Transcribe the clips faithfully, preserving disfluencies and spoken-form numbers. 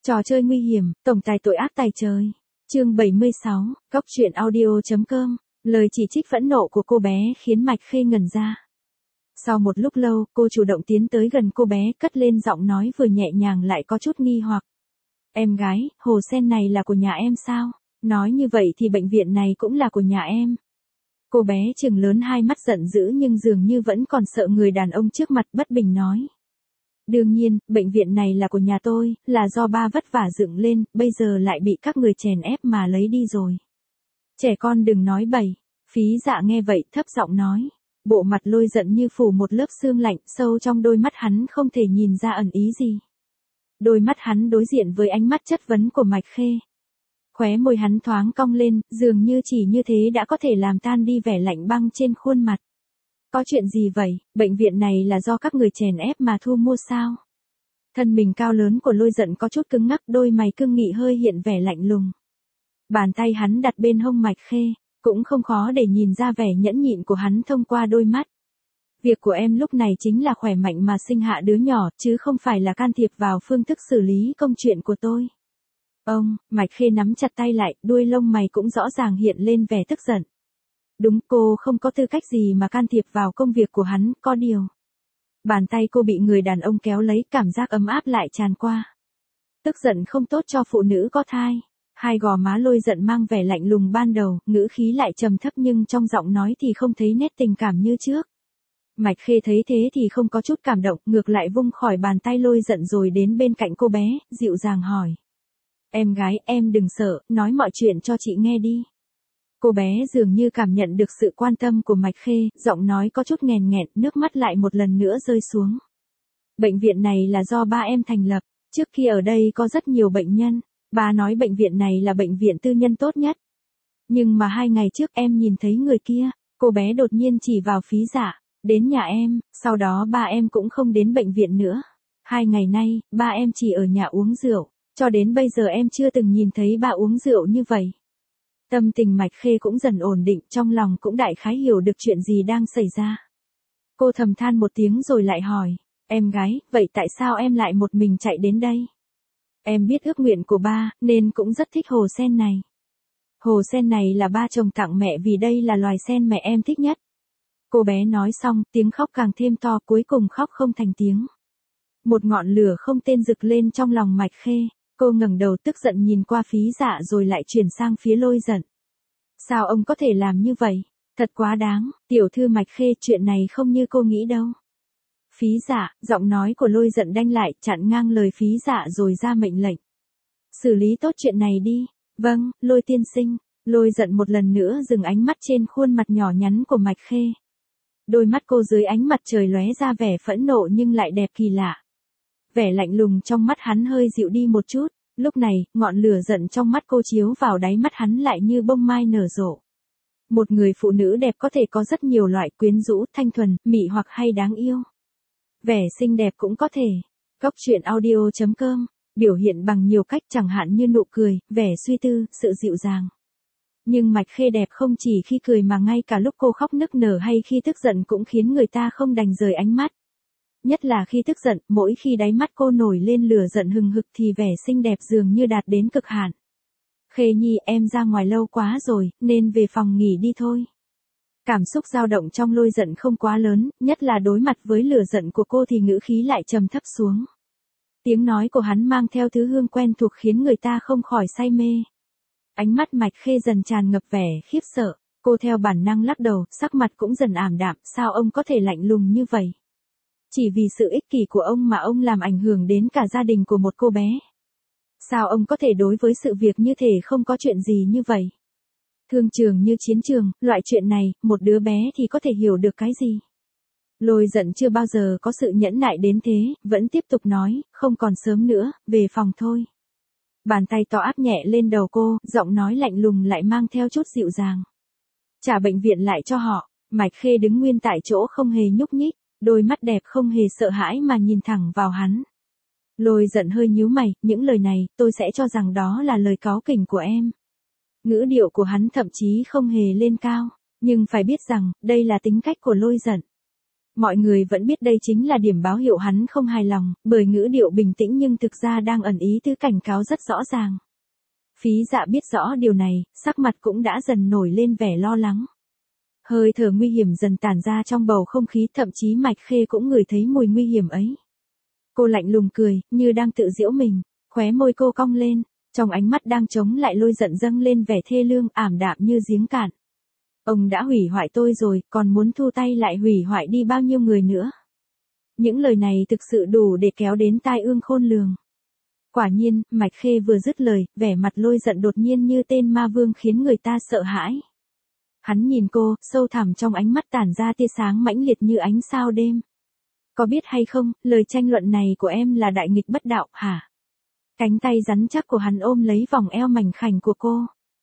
Trò chơi nguy hiểm, tổng tài tội ác tày trời. Chương bảy mươi sáu, Cóc truyện audio.com. Lời chỉ trích phẫn nộ của cô bé khiến Mạch Khê ngẩn ra. Sau một lúc lâu, cô chủ động tiến tới gần cô bé, cất lên giọng nói vừa nhẹ nhàng lại có chút nghi hoặc. Em gái, hồ sen này là của nhà em sao? Nói như vậy thì bệnh viện này cũng là của nhà em. Cô bé trừng lớn hai mắt giận dữ nhưng dường như vẫn còn sợ người đàn ông trước mặt, bất bình nói. Đương nhiên, bệnh viện này là của nhà tôi, là do ba vất vả dựng lên, bây giờ lại bị các người chèn ép mà lấy đi rồi. Trẻ con đừng nói bậy. Phí Dạ nghe vậy thấp giọng nói. Bộ mặt Lôi giận như phủ một lớp sương lạnh, sâu trong đôi mắt hắn không thể nhìn ra ẩn ý gì. Đôi mắt hắn đối diện với ánh mắt chất vấn của Mạch Khê. Khóe môi hắn thoáng cong lên, dường như chỉ như thế đã có thể làm tan đi vẻ lạnh băng trên khuôn mặt. Có chuyện gì vậy, bệnh viện này là do các người chèn ép mà thu mua sao? Thân mình cao lớn của Lôi giận có chút cứng ngắc, đôi mày cương nghị hơi hiện vẻ lạnh lùng. Bàn tay hắn đặt bên hông Mạch Khê, cũng không khó để nhìn ra vẻ nhẫn nhịn của hắn thông qua đôi mắt. Việc của em lúc này chính là khỏe mạnh mà sinh hạ đứa nhỏ, chứ không phải là can thiệp vào phương thức xử lý công chuyện của tôi. Ông, Mạch Khê nắm chặt tay lại, đuôi lông mày cũng rõ ràng hiện lên vẻ tức giận. Đúng, cô không có tư cách gì mà can thiệp vào công việc của hắn, có điều. Bàn tay cô bị người đàn ông kéo lấy, cảm giác ấm áp lại tràn qua. Tức giận không tốt cho phụ nữ có thai. Hai gò má Lôi giận mang vẻ lạnh lùng ban đầu, ngữ khí lại trầm thấp nhưng trong giọng nói thì không thấy nét tình cảm như trước. Mạch Khê thấy thế thì không có chút cảm động, ngược lại vung khỏi bàn tay Lôi giận rồi đến bên cạnh cô bé, dịu dàng hỏi. Em gái, em đừng sợ, nói mọi chuyện cho chị nghe đi. Cô bé dường như cảm nhận được sự quan tâm của Mạch Khê, giọng nói có chút nghèn nghẹn, nước mắt lại một lần nữa rơi xuống. Bệnh viện này là do ba em thành lập, trước khi ở đây có rất nhiều bệnh nhân, ba nói bệnh viện này là bệnh viện tư nhân tốt nhất. Nhưng mà hai ngày trước em nhìn thấy người kia, cô bé đột nhiên chỉ vào Phí Dạ, đến nhà em, sau đó ba em cũng không đến bệnh viện nữa. Hai ngày nay, ba em chỉ ở nhà uống rượu, cho đến bây giờ em chưa từng nhìn thấy ba uống rượu như vậy. Tâm tình Mạch Khê cũng dần ổn định, trong lòng cũng đại khái hiểu được chuyện gì đang xảy ra. Cô thầm than một tiếng rồi lại hỏi, em gái, vậy tại sao em lại một mình chạy đến đây? Em biết ước nguyện của ba, nên cũng rất thích hồ sen này. Hồ sen này là ba trồng tặng mẹ vì đây là loài sen mẹ em thích nhất. Cô bé nói xong, tiếng khóc càng thêm to, cuối cùng khóc không thành tiếng. Một ngọn lửa không tên rực lên trong lòng Mạch Khê. Cô ngẩng đầu tức giận nhìn qua Phí Dạ rồi lại chuyển sang phía Lôi giận. Sao ông có thể làm như vậy? Thật quá đáng, tiểu thư Mạch Khê, chuyện này không như cô nghĩ đâu. Phí Dạ, giọng nói của Lôi giận đanh lại, chặn ngang lời Phí Dạ rồi ra mệnh lệnh. Xử lý tốt chuyện này đi. Vâng, Lôi tiên sinh. Lôi giận một lần nữa dừng ánh mắt trên khuôn mặt nhỏ nhắn của Mạch Khê. Đôi mắt cô dưới ánh mặt trời lóe ra vẻ phẫn nộ nhưng lại đẹp kỳ lạ. Vẻ lạnh lùng trong mắt hắn hơi dịu đi một chút, lúc này, ngọn lửa giận trong mắt cô chiếu vào đáy mắt hắn lại như bông mai nở rộ. Một người phụ nữ đẹp có thể có rất nhiều loại, quyến rũ, thanh thuần, mị hoặc hay đáng yêu. Vẻ xinh đẹp cũng có thể. Cóc truyện audio.com, biểu hiện bằng nhiều cách chẳng hạn như nụ cười, vẻ suy tư, sự dịu dàng. Nhưng Mạch Khê đẹp không chỉ khi cười mà ngay cả lúc cô khóc nức nở hay khi tức giận cũng khiến người ta không đành rời ánh mắt. Nhất là khi tức giận, mỗi khi đáy mắt cô nổi lên lửa giận hừng hực thì vẻ xinh đẹp dường như đạt đến cực hạn. Khê Nhi, em ra ngoài lâu quá rồi, nên về phòng nghỉ đi thôi. Cảm xúc dao động trong Lôi giận không quá lớn, nhất là đối mặt với lửa giận của cô thì ngữ khí lại trầm thấp xuống. Tiếng nói của hắn mang theo thứ hương quen thuộc khiến người ta không khỏi say mê. Ánh mắt Mạch Khê dần tràn ngập vẻ khiếp sợ, cô theo bản năng lắc đầu, sắc mặt cũng dần ảm đạm, sao ông có thể lạnh lùng như vậy? Chỉ vì sự ích kỷ của ông mà ông làm ảnh hưởng đến cả gia đình của một cô bé. Sao ông có thể đối với sự việc như thể không có chuyện gì như vậy? Thương trường như chiến trường, loại chuyện này, một đứa bé thì có thể hiểu được cái gì? Lôi giận chưa bao giờ có sự nhẫn nại đến thế, vẫn tiếp tục nói, không còn sớm nữa, về phòng thôi. Bàn tay to áp nhẹ lên đầu cô, giọng nói lạnh lùng lại mang theo chút dịu dàng. Trả bệnh viện lại cho họ. Mạch Khê đứng nguyên tại chỗ không hề nhúc nhích. Đôi mắt đẹp không hề sợ hãi mà nhìn thẳng vào hắn. Lôi giận hơi nhíu mày, những lời này, tôi sẽ cho rằng đó là lời cáu kỉnh của em. Ngữ điệu của hắn thậm chí không hề lên cao, nhưng phải biết rằng, đây là tính cách của Lôi giận. Mọi người vẫn biết đây chính là điểm báo hiệu hắn không hài lòng, bởi ngữ điệu bình tĩnh nhưng thực ra đang ẩn ý tứ cảnh cáo rất rõ ràng. Phí Dạ biết rõ điều này, sắc mặt cũng đã dần nổi lên vẻ lo lắng. Hơi thở nguy hiểm dần tản ra trong bầu không khí, thậm chí Mạch Khê cũng ngửi thấy mùi nguy hiểm ấy. Cô lạnh lùng cười, như đang tự giễu mình, khóe môi cô cong lên, trong ánh mắt đang chống lại lôi giận dâng lên vẻ thê lương ảm đạm như giếng cạn. Ông đã hủy hoại tôi rồi, còn muốn thu tay lại hủy hoại đi bao nhiêu người nữa. Những lời này thực sự đủ để kéo đến tai ương khôn lường. Quả nhiên, Mạch Khê vừa dứt lời, vẻ mặt lôi giận đột nhiên như tên ma vương khiến người ta sợ hãi. Hắn nhìn cô, sâu thẳm trong ánh mắt tản ra tia sáng mãnh liệt như ánh sao đêm. Có biết hay không, lời tranh luận này của em là đại nghịch bất đạo, hả? Cánh tay rắn chắc của hắn ôm lấy vòng eo mảnh khảnh của cô.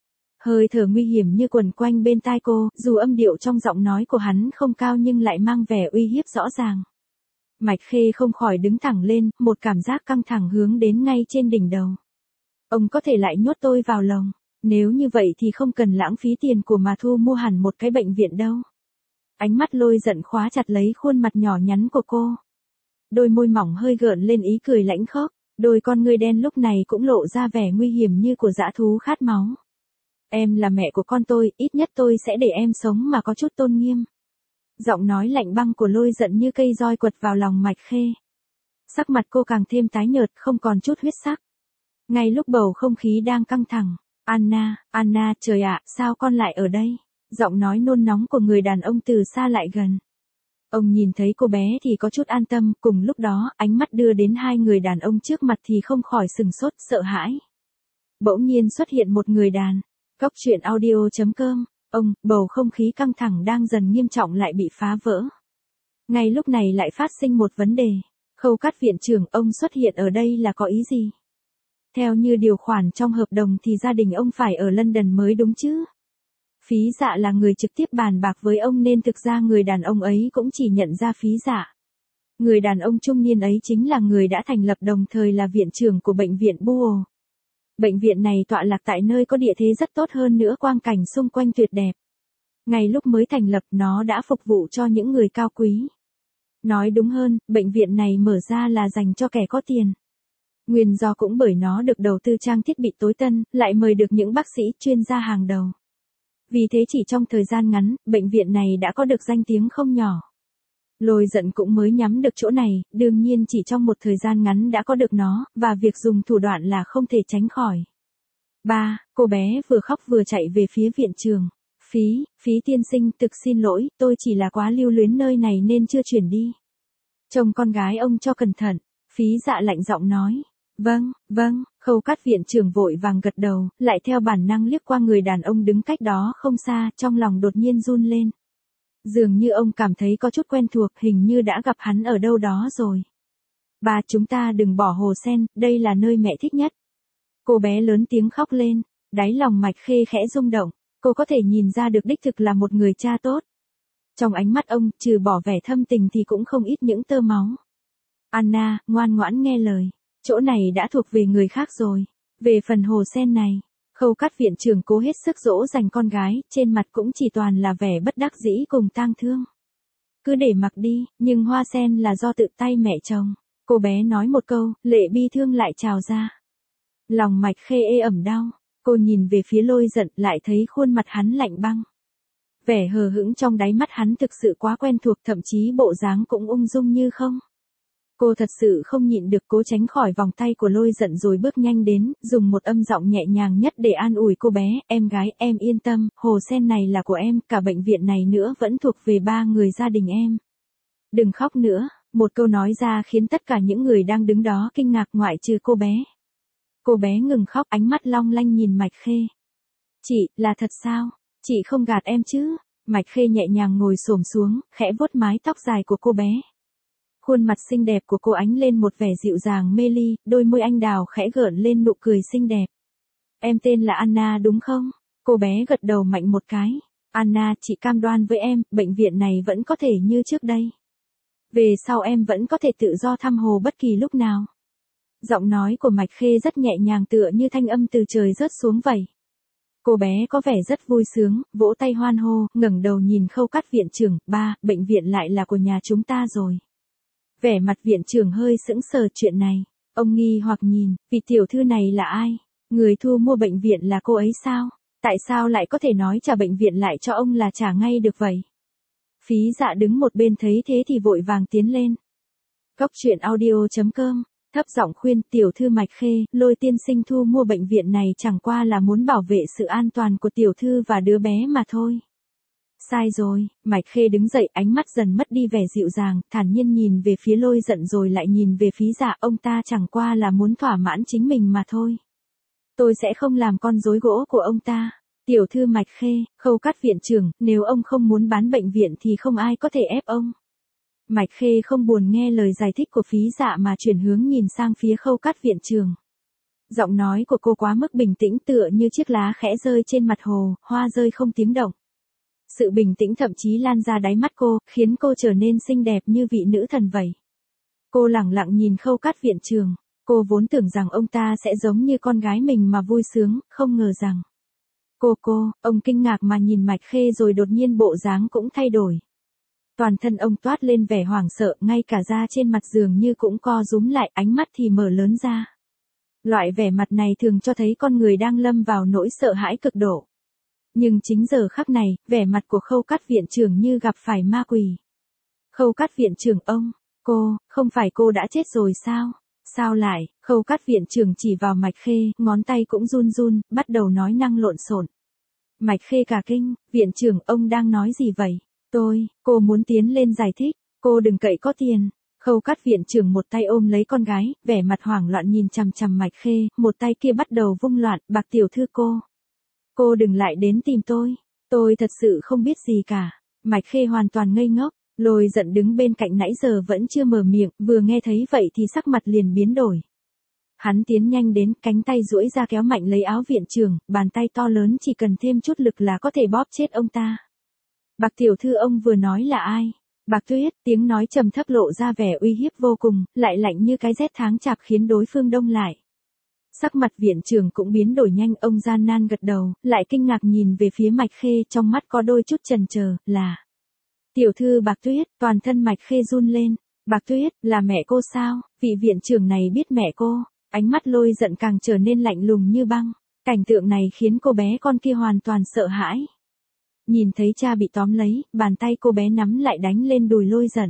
Hơi thở nguy hiểm như quẩn quanh bên tai cô, dù âm điệu trong giọng nói của hắn không cao nhưng lại mang vẻ uy hiếp rõ ràng. Mạch Khê không khỏi đứng thẳng lên, một cảm giác căng thẳng hướng đến ngay trên đỉnh đầu. Ông có thể lại nhốt tôi vào lồng, nếu như vậy thì không cần lãng phí tiền của mà thu mua hẳn một cái bệnh viện đâu. Ánh mắt lôi giận khóa chặt lấy khuôn mặt nhỏ nhắn của cô. Đôi môi mỏng hơi gợn lên ý cười lãnh khốc, đôi con ngươi đen lúc này cũng lộ ra vẻ nguy hiểm như của dã thú khát máu. Em là mẹ của con tôi, ít nhất tôi sẽ để em sống mà có chút tôn nghiêm. Giọng nói lạnh băng của lôi giận như cây roi quật vào lòng Mạch Khê. Sắc mặt cô càng thêm tái nhợt, không còn chút huyết sắc. Ngay lúc bầu không khí đang căng thẳng, Anna, Anna, trời ạ, sao con lại ở đây? Giọng nói nôn nóng của người đàn ông từ xa lại gần. Ông nhìn thấy cô bé thì có chút an tâm, cùng lúc đó, ánh mắt đưa đến hai người đàn ông trước mặt thì không khỏi sừng sốt, sợ hãi. Bỗng nhiên xuất hiện một người đàn. Cốc truyện audio chấm com, ông, bầu không khí căng thẳng đang dần nghiêm trọng lại bị phá vỡ. Ngay lúc này lại phát sinh một vấn đề. Khâu Cát viện trưởng, ông xuất hiện ở đây là có ý gì? Theo như điều khoản trong hợp đồng thì gia đình ông phải ở London mới đúng chứ? Phí Dạ là người trực tiếp bàn bạc với ông nên thực ra người đàn ông ấy cũng chỉ nhận ra Phí Dạ. Người đàn ông trung niên ấy chính là người đã thành lập đồng thời là viện trưởng của bệnh viện Bull. Bệnh viện này tọa lạc tại nơi có địa thế rất tốt hơn nữa, quang cảnh xung quanh tuyệt đẹp. Ngay lúc mới thành lập nó đã phục vụ cho những người cao quý. Nói đúng hơn, bệnh viện này mở ra là dành cho kẻ có tiền. Nguyên do cũng bởi nó được đầu tư trang thiết bị tối tân, lại mời được những bác sĩ chuyên gia hàng đầu. Vì thế chỉ trong thời gian ngắn, bệnh viện này đã có được danh tiếng không nhỏ. Lôi giận cũng mới nhắm được chỗ này, đương nhiên chỉ trong một thời gian ngắn đã có được nó, và việc dùng thủ đoạn là không thể tránh khỏi. ba. Cô bé vừa khóc vừa chạy về phía viện trường. Phí, Phí tiên sinh, thực xin lỗi, tôi chỉ là quá lưu luyến nơi này nên chưa chuyển đi. Trông con gái ông cho cẩn thận. Phí Dạ lạnh giọng nói. Vâng, vâng, Khâu Cát viện trưởng vội vàng gật đầu, lại theo bản năng liếc qua người đàn ông đứng cách đó không xa, trong lòng đột nhiên run lên. Dường như ông cảm thấy có chút quen thuộc, hình như đã gặp hắn ở đâu đó rồi. Ba, chúng ta đừng bỏ Hồ Sen, đây là nơi mẹ thích nhất. Cô bé lớn tiếng khóc lên, đáy lòng Mạch Khê khẽ rung động, cô có thể nhìn ra được đích thực là một người cha tốt. Trong ánh mắt ông, trừ bỏ vẻ thâm tình thì cũng không ít những tơ máu. Anna, ngoan ngoãn nghe lời, chỗ này đã thuộc về người khác rồi. Về phần Hồ Sen này, Khâu Cát viện trưởng cố hết sức dỗ dành con gái, trên mặt cũng chỉ toàn là vẻ bất đắc dĩ cùng tang thương. Cứ để mặc đi, nhưng hoa sen là do tự tay mẹ trồng. Cô bé nói một câu, lệ bi thương lại trào ra. Lòng Mạch Khê ê ẩm đau, cô nhìn về phía lôi giận lại thấy khuôn mặt hắn lạnh băng. Vẻ hờ hững trong đáy mắt hắn thực sự quá quen thuộc, thậm chí bộ dáng cũng ung dung như không. Cô thật sự không nhịn được cố tránh khỏi vòng tay của lôi giận rồi bước nhanh đến, dùng một âm giọng nhẹ nhàng nhất để an ủi cô bé, em gái, em yên tâm, Hồ Sen này là của em, cả bệnh viện này nữa vẫn thuộc về ba người gia đình em. Đừng khóc nữa, một câu nói ra khiến tất cả những người đang đứng đó kinh ngạc ngoại trừ cô bé. Cô bé ngừng khóc, ánh mắt long lanh nhìn Mạch Khê. Chị, là thật sao? Chị không gạt em chứ? Mạch Khê nhẹ nhàng ngồi xổm xuống, khẽ vuốt mái tóc dài của cô bé. Khuôn mặt xinh đẹp của cô ánh lên một vẻ dịu dàng mê ly, đôi môi anh đào khẽ gợn lên nụ cười xinh đẹp. Em tên là Anna đúng không? Cô bé gật đầu mạnh một cái. Anna, chị cam đoan với em, bệnh viện này vẫn có thể như trước đây. Về sau em vẫn có thể tự do thăm hồ bất kỳ lúc nào. Giọng nói của Mạch Khê rất nhẹ nhàng tựa như thanh âm từ trời rớt xuống vậy. Cô bé có vẻ rất vui sướng, vỗ tay hoan hô, ngẩng đầu nhìn Khâu Cát viện trưởng, ba, bệnh viện lại là của nhà chúng ta rồi. Vẻ mặt viện trưởng hơi sững sờ chuyện này. Ông nghi hoặc nhìn, vị tiểu thư này là ai? Người thu mua bệnh viện là cô ấy sao? Tại sao lại có thể nói trả bệnh viện lại cho ông là trả ngay được vậy? Phí Dạ đứng một bên thấy thế thì vội vàng tiến lên. Cốc truyện audio chấm com, thấp giọng khuyên tiểu thư Mạch Khê, Lôi tiên sinh thu mua bệnh viện này chẳng qua là muốn bảo vệ sự an toàn của tiểu thư và đứa bé mà thôi. Sai rồi, Mạch Khê đứng dậy, ánh mắt dần mất đi vẻ dịu dàng, thản nhiên nhìn về phía Lôi Giận rồi lại nhìn về Phí Dạ, ông ta chẳng qua là muốn thỏa mãn chính mình mà thôi. Tôi sẽ không làm con rối gỗ của ông ta. Tiểu thư Mạch Khê, Khâu Cát viện trưởng, nếu ông không muốn bán bệnh viện thì không ai có thể ép ông. Mạch Khê không buồn nghe lời giải thích của Phí Dạ mà chuyển hướng nhìn sang phía Khâu Cát viện trưởng. Giọng nói của cô quá mức bình tĩnh tựa như chiếc lá khẽ rơi trên mặt hồ, hoa rơi không tiếng động. Sự bình tĩnh thậm chí lan ra đáy mắt cô, khiến cô trở nên xinh đẹp như vị nữ thần vậy. Cô lẳng lặng nhìn Khâu Cát viện trưởng, cô vốn tưởng rằng ông ta sẽ giống như con gái mình mà vui sướng, không ngờ rằng. Cô cô, ông kinh ngạc mà nhìn Mạch Khê rồi đột nhiên bộ dáng cũng thay đổi. Toàn thân ông toát lên vẻ hoảng sợ, ngay cả da trên mặt giường như cũng co rúm lại, ánh mắt thì mở lớn ra. Loại vẻ mặt này thường cho thấy con người đang lâm vào nỗi sợ hãi cực độ. Nhưng chính giờ khắc này, vẻ mặt của Khâu Cát viện trưởng như gặp phải ma quỷ. Khâu Cát viện trưởng ông, cô, không phải cô đã chết rồi sao? Sao lại? Khâu Cát viện trưởng chỉ vào Mạch Khê, ngón tay cũng run run, bắt đầu nói năng lộn xộn. Mạch Khê cả kinh, viện trưởng ông đang nói gì vậy? Tôi, cô muốn tiến lên giải thích, cô đừng cậy có tiền. Khâu Cát viện trưởng một tay ôm lấy con gái, vẻ mặt hoảng loạn nhìn chằm chằm Mạch Khê, một tay kia bắt đầu vung loạn, Bạc tiểu thư cô. Cô đừng lại đến tìm tôi, tôi thật sự không biết gì cả. Mạch Khê hoàn toàn ngây ngốc, Lôi Giận đứng bên cạnh nãy giờ vẫn chưa mở miệng, vừa nghe thấy vậy thì sắc mặt liền biến đổi. Hắn tiến nhanh đến, cánh tay duỗi ra kéo mạnh lấy áo viện trưởng, bàn tay to lớn chỉ cần thêm chút lực là có thể bóp chết ông ta. Bạc tiểu thư ông vừa nói là ai? Bạc Tuyết, tiếng nói trầm thấp lộ ra vẻ uy hiếp vô cùng, lại lạnh như cái rét tháng chạp khiến đối phương đông lại. Sắc mặt viện trưởng cũng biến đổi nhanh, ông gian nan gật đầu, lại kinh ngạc nhìn về phía Mạch Khê, trong mắt có đôi chút chần chờ, là tiểu thư Bạc Tuyết. Toàn thân Mạch Khê run lên. Bạc Tuyết, là mẹ cô sao? Vị viện trưởng này biết mẹ cô. Ánh mắt Lôi Giận càng trở nên lạnh lùng như băng. Cảnh tượng này khiến cô bé con kia hoàn toàn sợ hãi. Nhìn thấy cha bị tóm lấy, bàn tay cô bé nắm lại đánh lên đùi Lôi Giận.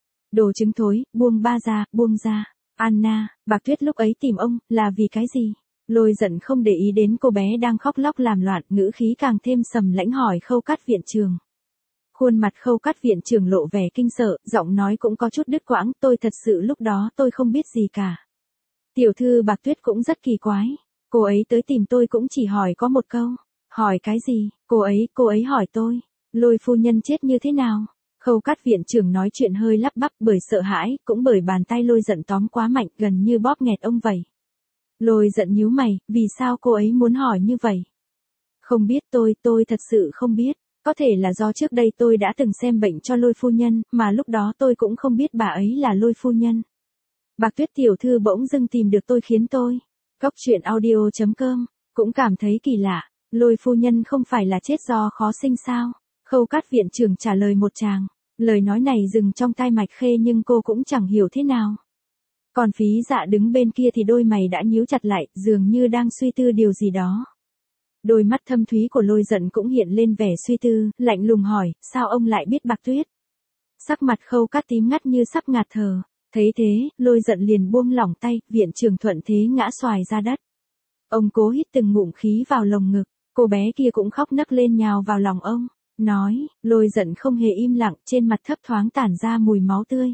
Đồ trứng thối, buông ba ra, buông ra. Anna, Bạc Tuyết lúc ấy tìm ông, là vì cái gì? Lôi Giận không để ý đến cô bé đang khóc lóc làm loạn, ngữ khí càng thêm sầm lãnh hỏi Khâu Cát viện trưởng. Khuôn mặt Khâu Cát viện trưởng lộ vẻ kinh sợ, giọng nói cũng có chút đứt quãng, tôi thật sự lúc đó tôi không biết gì cả. Tiểu thư Bạc Tuyết cũng rất kỳ quái. Cô ấy tới tìm tôi cũng chỉ hỏi có một câu. Hỏi cái gì? Cô ấy, cô ấy hỏi tôi. Lôi phu nhân chết như thế nào? Khâu Cát viện trưởng nói chuyện hơi lắp bắp bởi sợ hãi, cũng bởi bàn tay Lôi Giận tóm quá mạnh gần như bóp nghẹt ông vậy. Lôi Giận nhíu mày, vì sao cô ấy muốn hỏi như vậy? Không biết tôi, tôi thật sự không biết. Có thể là do trước đây tôi đã từng xem bệnh cho Lôi phu nhân, mà lúc đó tôi cũng không biết bà ấy là Lôi phu nhân. Bạc Tuyết tiểu thư bỗng dưng tìm được tôi khiến tôi. Cốc truyện audio chấm com, cũng cảm thấy kỳ lạ. Lôi phu nhân không phải là chết do khó sinh sao? Khâu Cát viện trưởng trả lời một tràng. Lời nói này dừng trong tai Mạch Khê nhưng cô cũng chẳng hiểu thế nào. Còn Phí Dạ đứng bên kia thì đôi mày đã nhíu chặt lại, dường như đang suy tư điều gì đó. Đôi mắt thâm thúy của Lôi Giận cũng hiện lên vẻ suy tư, lạnh lùng hỏi, sao ông lại biết Bạc Tuyết? Sắc mặt Khâu Cát tím ngắt như sắp ngạt thở. Thấy thế, Lôi Giận liền buông lỏng tay, viện trưởng thuận thế ngã xoài ra đất. Ông cố hít từng ngụm khí vào lồng ngực, cô bé kia cũng khóc nấc lên nhào vào lòng ông. Nói, Lôi Giận không hề im lặng, trên mặt thấp thoáng tản ra mùi máu tươi.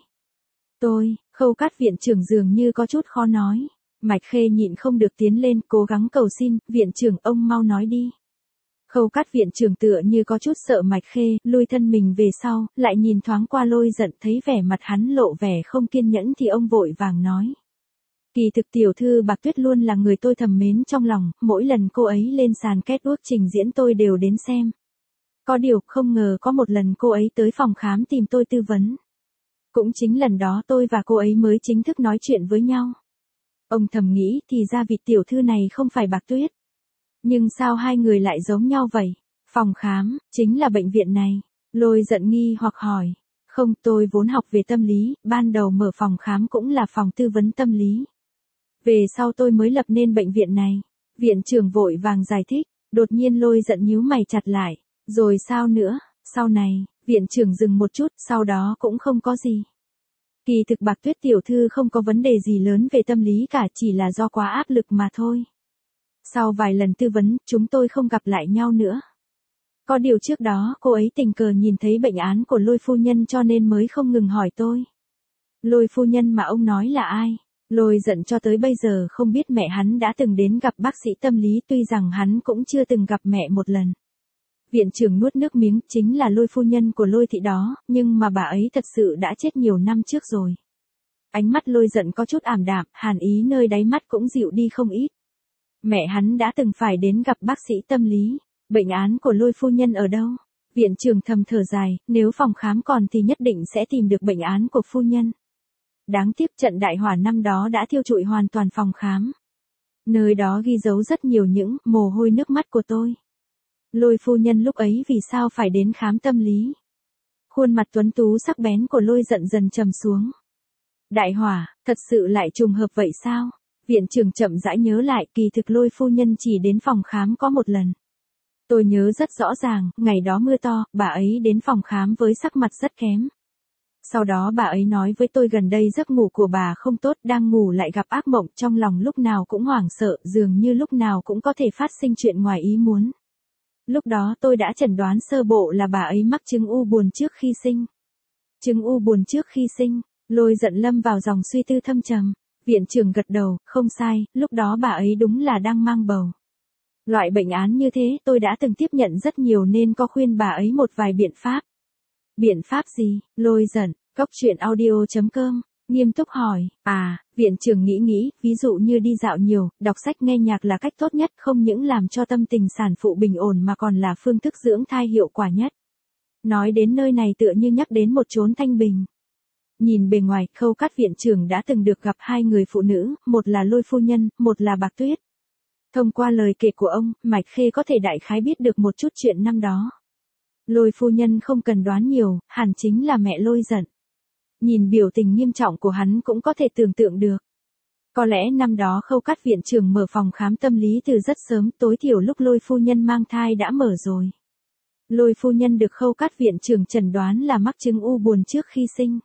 Tôi, Khâu Cát viện trưởng dường như có chút khó nói. Mạch Khê nhịn không được tiến lên, cố gắng cầu xin, viện trưởng ông mau nói đi. Khâu Cát viện trưởng tựa như có chút sợ Mạch Khê, lui thân mình về sau, lại nhìn thoáng qua Lôi Giận thấy vẻ mặt hắn lộ vẻ không kiên nhẫn thì ông vội vàng nói. Kỳ thực tiểu thư Bạc Tuyết luôn là người tôi thầm mến trong lòng, mỗi lần cô ấy lên sàn catwalk trình diễn tôi đều đến xem. Có điều không ngờ có một lần cô ấy tới phòng khám tìm tôi tư vấn. Cũng chính lần đó tôi và cô ấy mới chính thức nói chuyện với nhau. Ông thầm nghĩ thì ra vị tiểu thư này không phải Bạc Tuyết. Nhưng sao hai người lại giống nhau vậy? Phòng khám, chính là bệnh viện này. Lôi giận nghi hoặc hỏi. Không, tôi vốn học về tâm lý, ban đầu mở phòng khám cũng là phòng tư vấn tâm lý. Về sau tôi mới lập nên bệnh viện này. Viện trưởng vội vàng giải thích, đột nhiên Lôi giận nhíu mày chặt lại. Rồi sao nữa? Sau này, viện trưởng dừng một chút, sau đó cũng không có gì. Kỳ thực Bạc Tuyết tiểu thư không có vấn đề gì lớn về tâm lý cả, chỉ là do quá áp lực mà thôi. Sau vài lần tư vấn, chúng tôi không gặp lại nhau nữa. Có điều trước đó cô ấy tình cờ nhìn thấy bệnh án của Lôi phu nhân cho nên mới không ngừng hỏi tôi. Lôi phu nhân mà ông nói là ai? Lôi giận cho tới bây giờ không biết mẹ hắn đã từng đến gặp bác sĩ tâm lý, tuy rằng hắn cũng chưa từng gặp mẹ một lần. Viện trưởng nuốt nước miếng, chính là Lôi phu nhân của Lôi thị đó, nhưng mà bà ấy thật sự đã chết nhiều năm trước rồi. Ánh mắt Lôi giận có chút ảm đạm, hàn ý nơi đáy mắt cũng dịu đi không ít. Mẹ hắn đã từng phải đến gặp bác sĩ tâm lý. Bệnh án của Lôi phu nhân ở đâu? Viện trưởng thầm thở dài, nếu phòng khám còn thì nhất định sẽ tìm được bệnh án của phu nhân. Đáng tiếc trận đại hỏa năm đó đã thiêu trụi hoàn toàn phòng khám. Nơi đó ghi dấu rất nhiều những mồ hôi nước mắt của tôi. Lôi phu nhân lúc ấy vì sao phải đến khám tâm lý? Khuôn mặt tuấn tú sắc bén của Lôi giận dần trầm xuống. Đại hỏa, thật sự lại trùng hợp vậy sao? Viện trưởng chậm rãi nhớ lại, kỳ thực Lôi phu nhân chỉ đến phòng khám có một lần. Tôi nhớ rất rõ ràng, ngày đó mưa to, bà ấy đến phòng khám với sắc mặt rất kém. Sau đó bà ấy nói với tôi gần đây giấc ngủ của bà không tốt, đang ngủ lại gặp ác mộng, trong lòng lúc nào cũng hoảng sợ, dường như lúc nào cũng có thể phát sinh chuyện ngoài ý muốn. Lúc đó tôi đã chẩn đoán sơ bộ là bà ấy mắc chứng u buồn trước khi sinh. Chứng u buồn trước khi sinh, Lôi giận lâm vào dòng suy tư thâm trầm. Viện trưởng gật đầu, không sai, lúc đó bà ấy đúng là đang mang bầu. Loại bệnh án như thế tôi đã từng tiếp nhận rất nhiều nên có khuyên bà ấy một vài biện pháp. Biện pháp gì? Lôi giận, Cốc Truyện Audio chấm com, nghiêm túc hỏi. À, viện trưởng nghĩ nghĩ, ví dụ như đi dạo nhiều, đọc sách nghe nhạc là cách tốt nhất, không những làm cho tâm tình sản phụ bình ổn mà còn là phương thức dưỡng thai hiệu quả nhất. Nói đến nơi này tựa như nhắc đến một chốn thanh bình. Nhìn bề ngoài, Khâu Cát viện trưởng đã từng được gặp hai người phụ nữ, một là Lôi phu nhân, một là Bạc Tuyết. Thông qua lời kể của ông, Mạch Khê có thể đại khái biết được một chút chuyện năm đó. Lôi phu nhân không cần đoán nhiều, hẳn chính là mẹ Lôi giận. Nhìn biểu tình nghiêm trọng của hắn cũng có thể tưởng tượng được. Có lẽ năm đó Khâu Cát viện trưởng mở phòng khám tâm lý từ rất sớm, tối thiểu lúc Lôi phu nhân mang thai đã mở rồi. Lôi phu nhân được Khâu Cát viện trưởng chẩn đoán là mắc chứng u buồn trước khi sinh.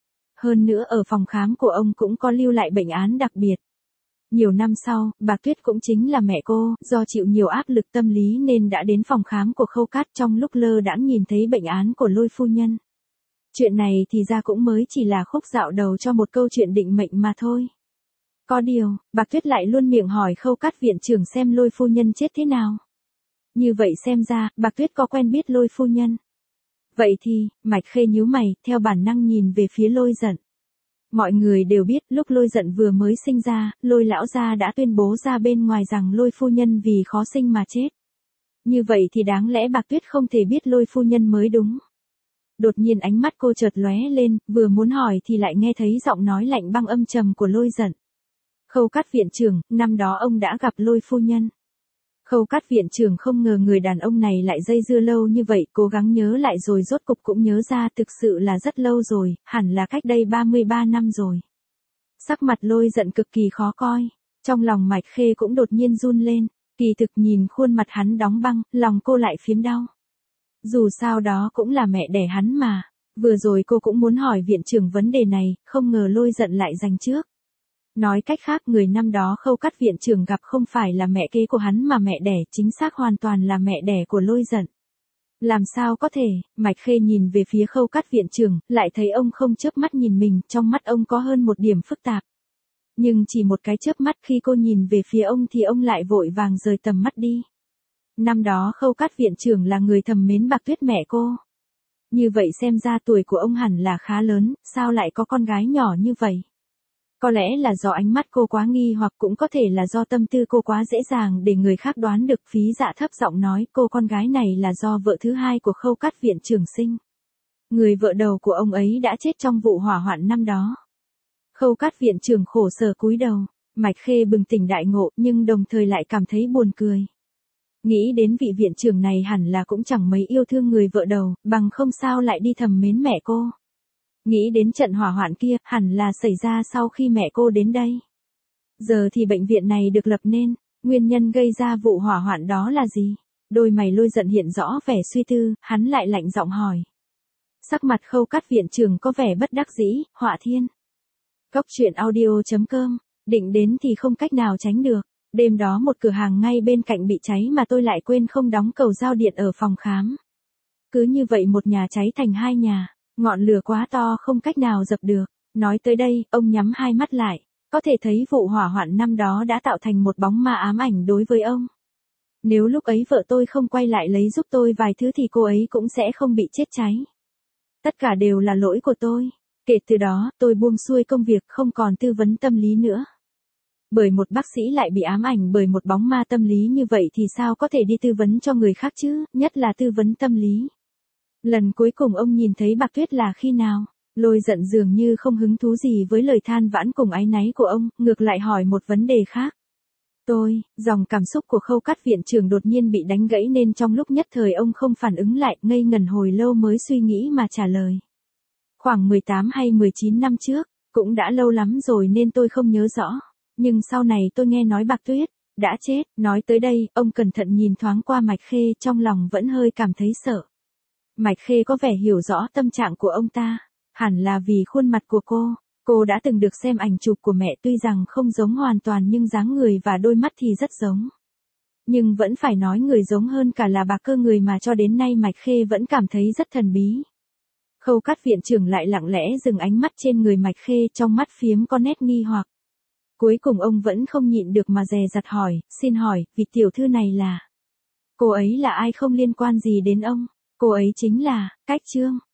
Hơn nữa ở phòng khám của ông cũng có lưu lại bệnh án đặc biệt. Nhiều năm sau, Bạc Tuyết cũng chính là mẹ cô, do chịu nhiều áp lực tâm lý nên đã đến phòng khám của Khâu Cát trong lúc lơ đãng nhìn thấy bệnh án của Lôi phu nhân. Chuyện này thì ra cũng mới chỉ là khúc dạo đầu cho một câu chuyện định mệnh mà thôi. Có điều, Bạc Tuyết lại luôn miệng hỏi Khâu Cát viện trưởng xem Lôi phu nhân chết thế nào. Như vậy xem ra, Bạc Tuyết có quen biết Lôi phu nhân. Vậy thì, Mạch Khê nhíu mày, theo bản năng nhìn về phía Lôi giận. Mọi người đều biết, lúc Lôi giận vừa mới sinh ra, Lôi lão gia đã tuyên bố ra bên ngoài rằng Lôi phu nhân vì khó sinh mà chết. Như vậy thì đáng lẽ Bạc Tuyết không thể biết Lôi phu nhân mới đúng. Đột nhiên ánh mắt cô chợt lóe lên, vừa muốn hỏi thì lại nghe thấy giọng nói lạnh băng âm trầm của Lôi giận. Khâu Cát viện trưởng, năm đó ông đã gặp Lôi phu nhân. Khâu Cát viện trưởng không ngờ người đàn ông này lại dây dưa lâu như vậy, cố gắng nhớ lại rồi rốt cục cũng nhớ ra, thực sự là rất lâu rồi, hẳn là cách đây ba mươi ba năm rồi. Sắc mặt Lôi giận cực kỳ khó coi, trong lòng Mạch Khê cũng đột nhiên run lên, kỳ thực nhìn khuôn mặt hắn đóng băng, lòng cô lại phiếm đau. Dù sao đó cũng là mẹ đẻ hắn mà, vừa rồi cô cũng muốn hỏi viện trưởng vấn đề này, không ngờ Lôi giận lại giành trước. Nói cách khác, người năm đó Khâu Cát viện trưởng gặp không phải là mẹ kế của hắn mà mẹ đẻ, chính xác hoàn toàn là mẹ đẻ của Lôi giận. Làm sao có thể? Mạch Khê nhìn về phía Khâu Cát viện trưởng, lại thấy ông không chớp mắt nhìn mình, trong mắt ông có hơn một điểm phức tạp. Nhưng chỉ một cái chớp mắt khi cô nhìn về phía ông thì ông lại vội vàng rời tầm mắt đi. Năm đó Khâu Cát viện trưởng là người thầm mến Bạc Tuyết mẹ cô. Như vậy xem ra tuổi của ông hẳn là khá lớn, sao lại có con gái nhỏ như vậy? Có lẽ là do ánh mắt cô quá nghi hoặc cũng có thể là do tâm tư cô quá dễ dàng để người khác đoán được. Phí Dạ thấp giọng nói, cô con gái này là do vợ thứ hai của Khâu Cát viện trưởng sinh. Người vợ đầu của ông ấy đã chết trong vụ hỏa hoạn năm đó. Khâu Cát viện trưởng khổ sở cúi đầu, Mạch Khê bừng tỉnh đại ngộ nhưng đồng thời lại cảm thấy buồn cười. Nghĩ đến vị viện trưởng này hẳn là cũng chẳng mấy yêu thương người vợ đầu, bằng không sao lại đi thầm mến mẹ cô. Nghĩ đến trận hỏa hoạn kia, hẳn là xảy ra sau khi mẹ cô đến đây. Giờ thì bệnh viện này được lập nên, nguyên nhân gây ra vụ hỏa hoạn đó là gì? Đôi mày Lôi Giận hiện rõ vẻ suy tư, hắn lại lạnh giọng hỏi. Sắc mặt Khâu Cát viện trưởng có vẻ bất đắc dĩ, Họa Thiên. Cốc truyện audio chấm com, định đến thì không cách nào tránh được. Đêm đó một cửa hàng ngay bên cạnh bị cháy mà tôi lại quên không đóng cầu giao điện ở phòng khám. Cứ như vậy một nhà cháy thành hai nhà, ngọn lửa quá to không cách nào dập được. Nói tới đây, ông nhắm hai mắt lại, có thể thấy vụ hỏa hoạn năm đó đã tạo thành một bóng ma ám ảnh đối với ông. Nếu lúc ấy vợ tôi không quay lại lấy giúp tôi vài thứ thì cô ấy cũng sẽ không bị chết cháy. Tất cả đều là lỗi của tôi. Kể từ đó, tôi buông xuôi công việc không còn tư vấn tâm lý nữa. Bởi một bác sĩ lại bị ám ảnh bởi một bóng ma tâm lý như vậy thì sao có thể đi tư vấn cho người khác chứ, nhất là tư vấn tâm lý. Lần cuối cùng ông nhìn thấy Bạc Tuyết là khi nào? Lôi Giận dường như không hứng thú gì với lời than vãn cùng áy náy của ông, ngược lại hỏi một vấn đề khác. Tôi, dòng cảm xúc của Khâu Cát viện trưởng đột nhiên bị đánh gãy nên trong lúc nhất thời ông không phản ứng lại, ngây ngần hồi lâu mới suy nghĩ mà trả lời. Khoảng mười tám hay mười chín năm trước, cũng đã lâu lắm rồi nên tôi không nhớ rõ. Nhưng sau này tôi nghe nói Bạc Tuyết đã chết, nói tới đây, ông cẩn thận nhìn thoáng qua Mạch Khê, trong lòng vẫn hơi cảm thấy sợ. Mạch Khê có vẻ hiểu rõ tâm trạng của ông ta, hẳn là vì khuôn mặt của cô. Cô đã từng được xem ảnh chụp của mẹ, tuy rằng không giống hoàn toàn nhưng dáng người và đôi mắt thì rất giống. Nhưng vẫn phải nói người giống hơn cả là Bạc Cơ, người mà cho đến nay Mạch Khê vẫn cảm thấy rất thần bí. Khâu Cát viện trưởng lại lặng lẽ dừng ánh mắt trên người Mạch Khê, trong mắt phiếm có nét nghi hoặc. Cuối cùng ông vẫn không nhịn được mà dè dặt hỏi, xin hỏi, vị tiểu thư này là... Cô ấy là ai? Không liên quan gì đến ông. Cô ấy chính là, Cách Trương.